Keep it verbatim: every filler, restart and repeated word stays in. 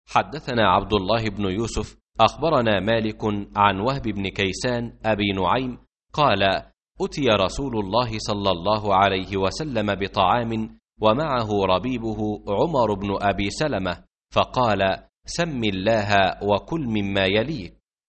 حدثنا عبد الله بن يوسف أخبرنا مالك عن وهب بن كيسان أبي نعيم قال: أتي رسول الله صلى الله عليه وسلم بطعام ومعه ربيبه عمر بن أبي سلمة، فقال: سم الله وكل مما يليك.